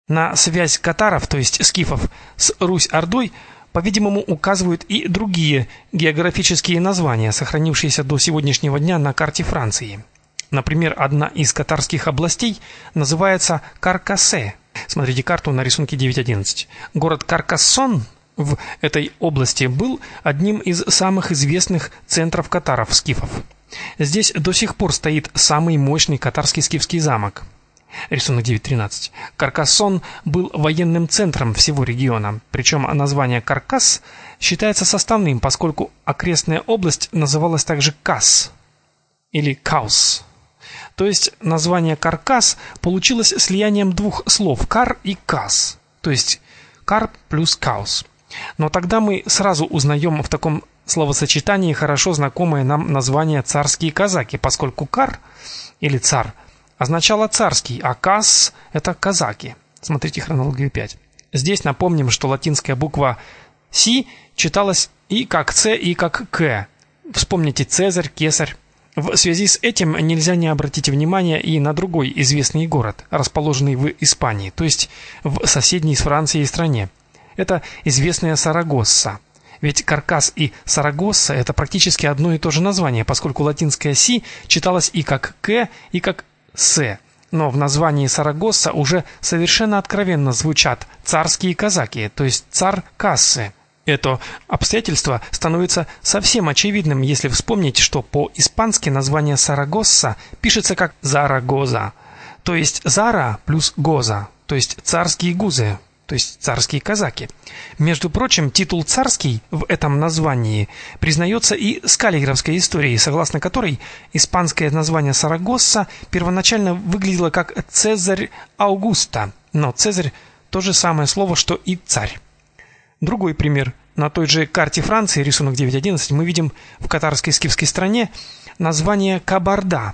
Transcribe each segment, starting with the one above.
На связь катаров, то есть скифов, с Русь-Ордой, по-видимому, указывают и другие географические названия, сохранившиеся до сегодняшнего дня на карте Франции. Например, одна из катарских областей называется Каркасе. Смотрите карту на рисунке 9.11. Город Каркассон в этой области был одним из самых известных центров катаров-скифов. Здесь до сих пор стоит самый мощный катарский скифский замок. Рисунок 9.13. Каркассон был военным центром всего региона, причем название Каркас считается составным, поскольку окрестная область называлась также Кас или Каус. То есть название Каркас получилось слиянием двух слов Кар и Кас, то есть Кар плюс Каус. Но тогда мы сразу узнаем в таком словосочетании хорошо знакомое нам название царские казаки, поскольку Кар или цар означало царский, а Кас – это казаки. Смотрите хронологию 5. Здесь напомним, что латинская буква Си читалась и как Ц, и как К. Вспомните Цезарь, Кесарь. В связи с этим нельзя не обратить внимания и на другой известный город, расположенный в Испании, то есть в соседней с Францией стране. Это известная Сарагосса. Ведь Каркас и Сарагосса – это практически одно и то же название, поскольку латинская «си» читалась и как «к», и как «с». Но в названии Сарагосса уже совершенно откровенно звучат царские казаки, то есть цар Кассы. Это обстоятельство становится совсем очевидным, если вспомнить, что по-испански название Сарагосса пишется как Зарагоза, то есть Зара плюс Гоза, то есть царские гузы, то есть царские казаки. Между прочим, титул «царский» в этом названии признается и скаллигеровской историей, согласно которой испанское название Сарагосса первоначально выглядело как Цезарь Аугуста, но Цезарь – то же самое слово, что и царь. Другой пример. На той же карте Франции, рисунок 9.11, мы видим в катарской скифской стране название Кабарда.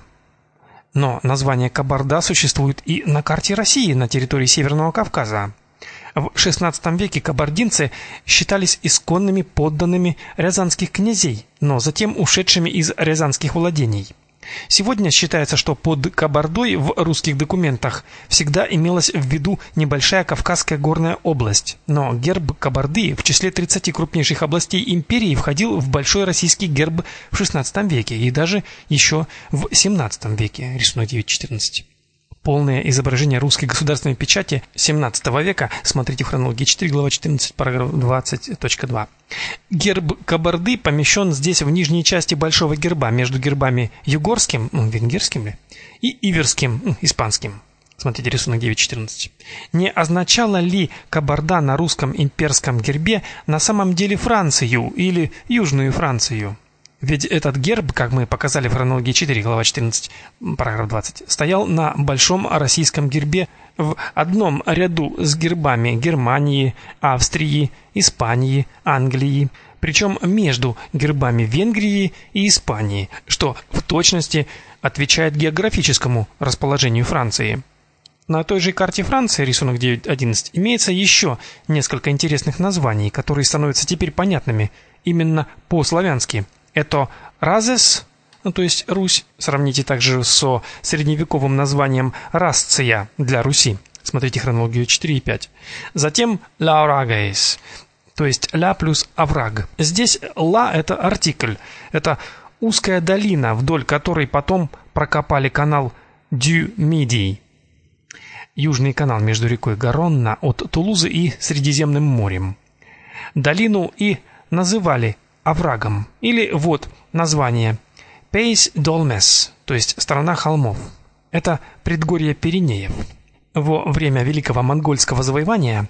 Но название Кабарда существует и на карте России, на территории Северного Кавказа. В XVI веке кабардинцы считались исконными подданными рязанских князей, но затем ушедшими из рязанских владений. Сегодня считается, что под Кабардой в русских документах всегда имелась в виду небольшая Кавказская горная область, но герб Кабарды в числе 30 крупнейших областей империи входил в большой российский герб в XVI веке и даже еще в XVII веке, рисунок 9.14. Полное изображение русской государственной печати XVII века смотрите в хронологии 4, глава 14, параграф 20.2. Герб Кабарды помещен здесь в нижней части большого герба между гербами югорским, венгерским ли, и иверским, испанским. Смотрите рисунок 9.14. Не означала ли Кабарда на русском имперском гербе на самом деле Францию или Южную Францию? Ведь этот герб, как мы показали в хронологии 4, глава 14, параграф 20, стоял на большом российском гербе в одном ряду с гербами Германии, Австрии, Испании, Англии, причем между гербами Венгрии и Испании, что в точности отвечает географическому расположению Франции. На той же карте Франции, рисунок 9.11, имеется еще несколько интересных названий, которые становятся теперь понятными именно по-славянски. Это Разес, то есть Русь, сравните также со средневековым названием Расция для Руси. Смотрите хронологию 4 и 5. Затем Лаурагейс, то есть ля плюс овраг. Здесь ла – это артикль, это узкая долина, вдоль которой потом прокопали канал Дю-Мидий, южный канал между рекой Гаронна от Тулузы и Средиземным морем. Долину и называли оврагом, или вот название Pays d'Olmes, то есть страна холмов. Это предгорье Пиренеев. Во время Великого монгольского завоевания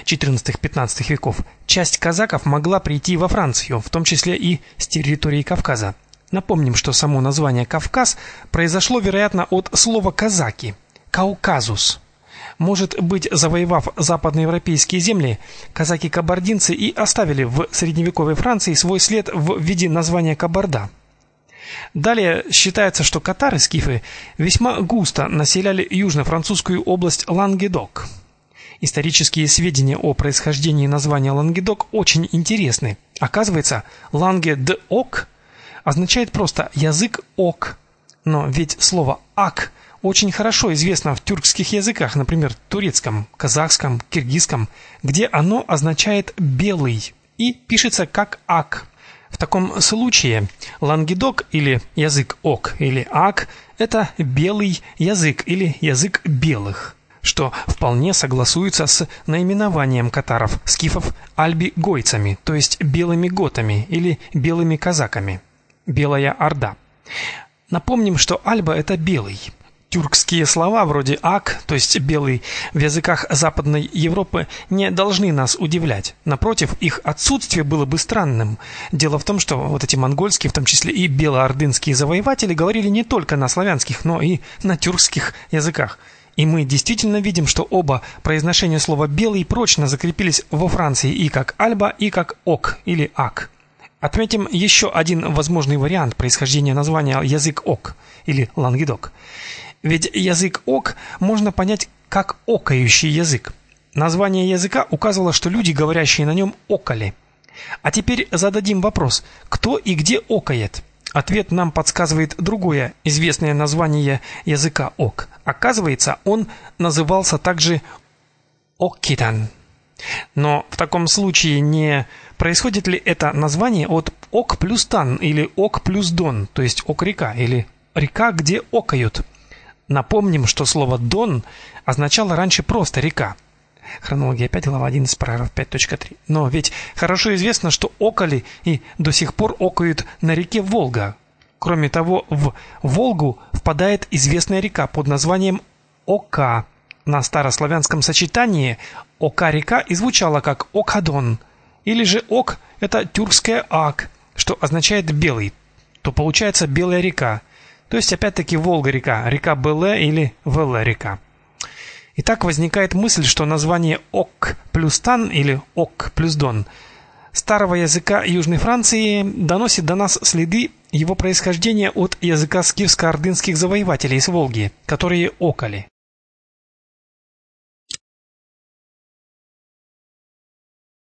XIV-XV веков часть казаков могла прийти во Францию, в том числе и с территории Кавказа. Напомним, что само название Кавказ произошло, вероятно, от слова казаки – Кауказус. Может быть, завоевав западноевропейские земли, казаки-кабардинцы и оставили в средневековой Франции свой след в виде названия Кабарда. Далее считается, что катары-скифы весьма густо населяли южно-французскую область Лангедок. Исторические сведения о происхождении названия Лангедок очень интересны. Оказывается, Лангедок означает просто «язык ок». Но ведь слово «ак» очень хорошо известно в тюркских языках, например, турецком, казахском, киргизском, где оно означает «белый» и пишется как «ак». В таком случае лангедок или язык ок или ак – это белый язык или язык белых, что вполне согласуется с наименованием катаров, скифов альби-гойцами, то есть белыми готами или белыми казаками. Белая Орда. Напомним, что Альба – это белый. Тюркские слова вроде «ак», то есть «белый», в языках Западной Европы не должны нас удивлять. Напротив, их отсутствие было бы странным. Дело в том, что вот эти монгольские, в том числе и белоордынские завоеватели, говорили не только на славянских, но и на тюркских языках. И мы действительно видим, что оба произношения слова «белый» прочно закрепились во Франции и как «альба», и как «ок» или «ак». Отметим еще один возможный вариант происхождения названия язык ок или лангедок. Ведь язык ок можно понять как окающий язык. Название языка указывало, что люди, говорящие на нем, окали. А теперь зададим вопрос: кто и где окает? Ответ нам подсказывает другое известное название языка ок. Оказывается, он назывался также оккитан. Но в таком случае не происходит ли это название от ок плюс тан или ок плюс дон, то есть ок-река или река, где окают? Напомним, что слово «дон» означало раньше просто «река». Хронология 5, глава 11, параграф 5.3. Но ведь хорошо известно, что окали и до сих пор окают на реке Волга. Кроме того, в Волгу впадает известная река под названием Ока. На старославянском сочетании Ока-река и звучала как Окадон. Или же Ок – это тюркское Ак, что означает «белый», то получается «белая река». То есть, опять-таки, Волга-река, река Беле или Веле-река. Итак, возникает мысль, что название «ок» плюс «тан» или «ок» плюс «дон» старого языка Южной Франции доносит до нас следы его происхождения от языка скифско-ордынских завоевателей с Волги, которые окали.